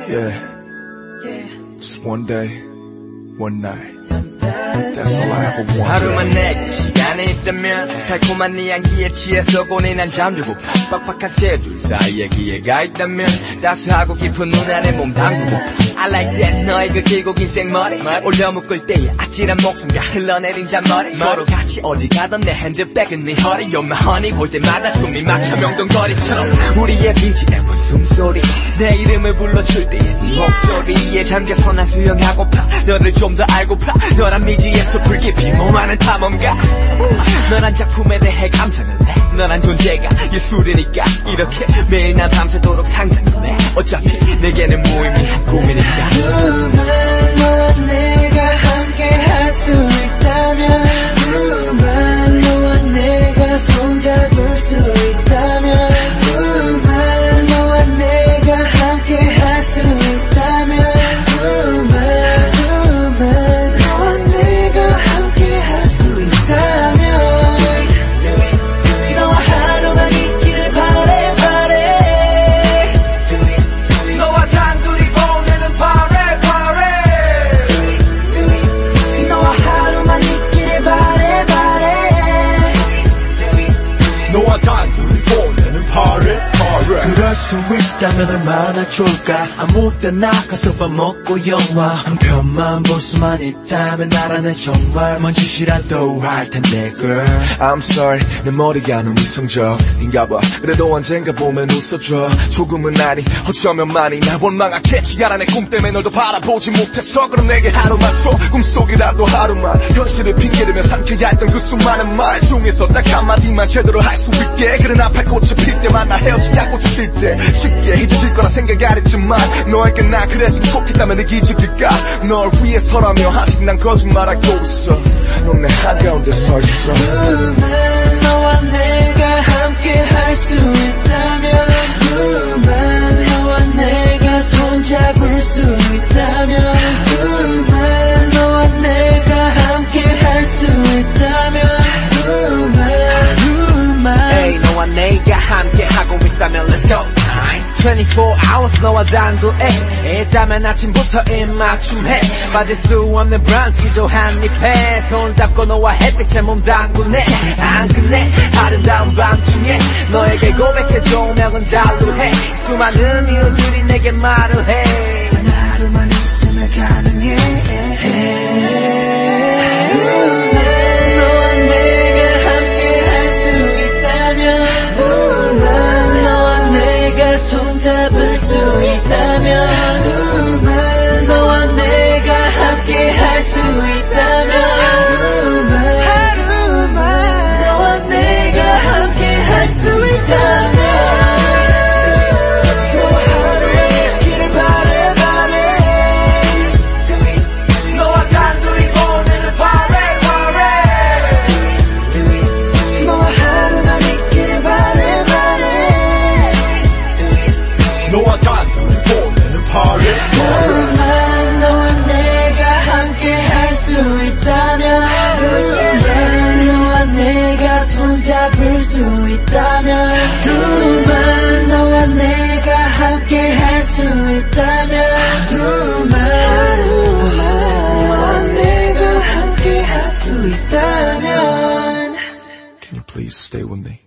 Yeah. Just one day, one night. That's all I ever wanted. 하루만 내게 시간이 있다면 달콤한 네 향기에 취해서 고뇌 난 잠들고파. 빡빡한 새들 사이에 기회가 있다면 따스하고 깊은 눈 안에 몸 담그고파. I like that 너의 그 길고 긴 생머리 올려 묶을 때의 아찔한 목숨과 흘러내린 잔머리 서로 같이 어디 가던 내 핸드백은 네 허리 You're my honey 볼 때마다 숨이 막혀 명동거리처럼 우리의 BGM은 숨소리 내 이름을 불러줄 때의 네 목소리에 잠겨서 난 수영하고파 너를 좀 더 알고파 너란 미지에서 불깊이 몸하는 탐험가 너란 작품에 대해 감상을 해 너란 존재가 예술이니까 이렇게 매일 난 밤새도록 상상을 해 어차피 내게는 무의미한 꿈이니까 너와 내가 함께 할 수 있다면 너와 내가 손잡을 수 있다면 너와 내가 함께 할 수 있다면 너와 내가 함께 할 수 있다면 너와 하루만 있기를 바래 너와 단둘이 보내는 바래 너와 하루만 있기를 바래 너와 단둘이 보내는 party. 그럴 수 있다면 얼마나 좋을까 아무 때나 가서 밥 먹고 영화 한 편만 볼 수만 있다면 나라는 정말 뭔 짓이라도 할 텐데 girl I'm sorry 내 머리가 너무 이성적인가봐 그래도 언젠가 보면 웃어줘 조금은 아니 어쩌면 많이 날 원망하겠지 알아 내 꿈 때문에 널 더 바라보지 못해서 그럼 내게 하루만 줘 꿈속이라도 하루만 현실을 핑계대며 삼켜야 했던 그 수많은 말 중에서 딱 한마디만 제대로 할 수 있게 그래 나팔 꽃이 필 때만 나 헤어지자 꽃이 질 때 쉽게 잊어질 거라 생각 안 했지만 너에게 나 그랬으면 좋겠다면 내 기적일까 널 위해서라며 아직 난 거짓말하고 있어 넌 내 한가운데 서 있어 너와 내가 함께 할 수 있다면 너와 내가 손잡을 수 있다면 너와 내가 함께 할 수 있다면 Hey, 너와 내가 함께 하고 있다면 Let's go 24 hours 너와 단둘에 있다면 아침부터 입맞춤해 빠질 수 없는 브런치도 한입해 손잡고 너와 햇빛에 몸 담그네 안 끝내 아름다운 밤중에 너에게 고백해 조명은 달루해 수많은 이유들이 내게 말을 해 단 하루만 있으면 가능해 손잡을 수 있다면 너와 내가 함께 할 수 있다면 너와 내가 함께 할 수 있다면 너와 하루에 있기를 바래 너와 단둘이 보내는 바래 너와 하루만 있기를 바래 너와 단둘이 보내는 party. 너와 내가 함께 할 수 있다면 너와 내가 손잡을 수 있다면 너와 내가 함께 할 수 있다면 너와 내가 함께 할 수 있다면 Can you please stay with me?